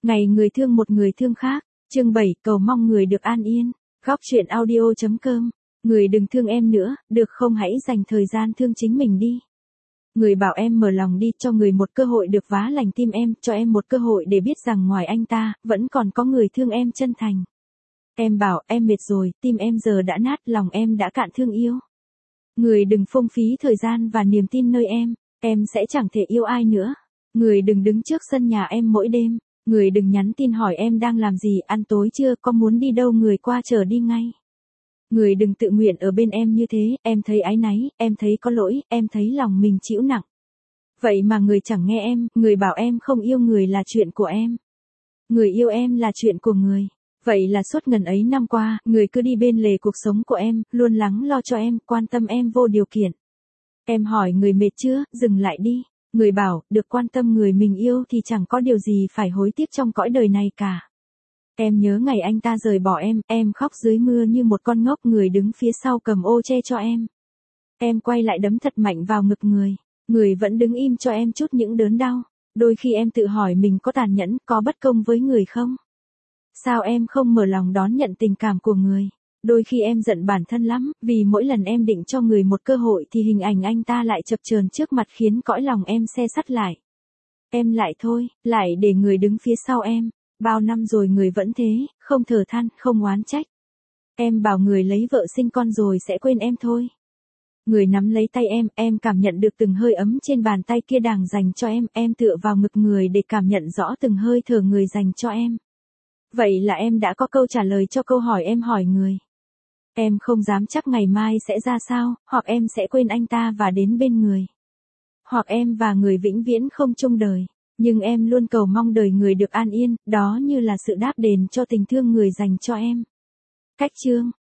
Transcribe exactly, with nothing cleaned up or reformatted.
Ngày người thương một người thương khác, chương bảy cầu mong người được an yên, góc chuyện audio chấm com. Người đừng thương em nữa, được không, hãy dành thời gian thương chính mình đi. Người bảo em mở lòng đi, cho người một cơ hội được vá lành tim em, cho em một cơ hội để biết rằng ngoài anh ta, vẫn còn có người thương em chân thành. Em bảo em mệt rồi, tim em giờ đã nát, lòng em đã cạn thương yêu. Người đừng phung phí thời gian và niềm tin nơi em, em sẽ chẳng thể yêu ai nữa. Người đừng đứng trước sân nhà em mỗi đêm. Người đừng nhắn tin hỏi em đang làm gì, ăn tối chưa, có muốn đi đâu, người qua chở đi ngay. Người đừng tự nguyện ở bên em như thế, em thấy áy náy, em thấy có lỗi, em thấy lòng mình chịu nặng. Vậy mà người chẳng nghe em, người bảo em không yêu người là chuyện của em. Người yêu em là chuyện của người. Vậy là suốt ngần ấy năm qua, người cứ đi bên lề cuộc sống của em, luôn lắng lo cho em, quan tâm em vô điều kiện. Em hỏi người mệt chưa, dừng lại đi. Người bảo, được quan tâm người mình yêu thì chẳng có điều gì phải hối tiếc trong cõi đời này cả. Em nhớ ngày anh ta rời bỏ em, em khóc dưới mưa như một con ngốc, người đứng phía sau cầm ô che cho em. Em quay lại đấm thật mạnh vào ngực người, người vẫn đứng im cho em chút những đớn đau. Đôi khi em tự hỏi mình có tàn nhẫn, có bất công với người không? Sao em không mở lòng đón nhận tình cảm của người? Đôi khi em giận bản thân lắm, vì mỗi lần em định cho người một cơ hội thì hình ảnh anh ta lại chập chờn trước mặt khiến cõi lòng em se sắt lại. Em lại thôi, lại để người đứng phía sau em. Bao năm rồi người vẫn thế, không thở than, không oán trách. Em bảo người lấy vợ sinh con rồi sẽ quên em thôi. Người nắm lấy tay em, em cảm nhận được từng hơi ấm trên bàn tay kia đang dành cho em, em tựa vào ngực người để cảm nhận rõ từng hơi thở người dành cho em. Vậy là em đã có câu trả lời cho câu hỏi em hỏi người. Em không dám chắc ngày mai sẽ ra sao, hoặc em sẽ quên anh ta và đến bên người. Hoặc em và người vĩnh viễn không chung đời. Nhưng em luôn cầu mong đời người được an yên, đó như là sự đáp đền cho tình thương người dành cho em. Cách chương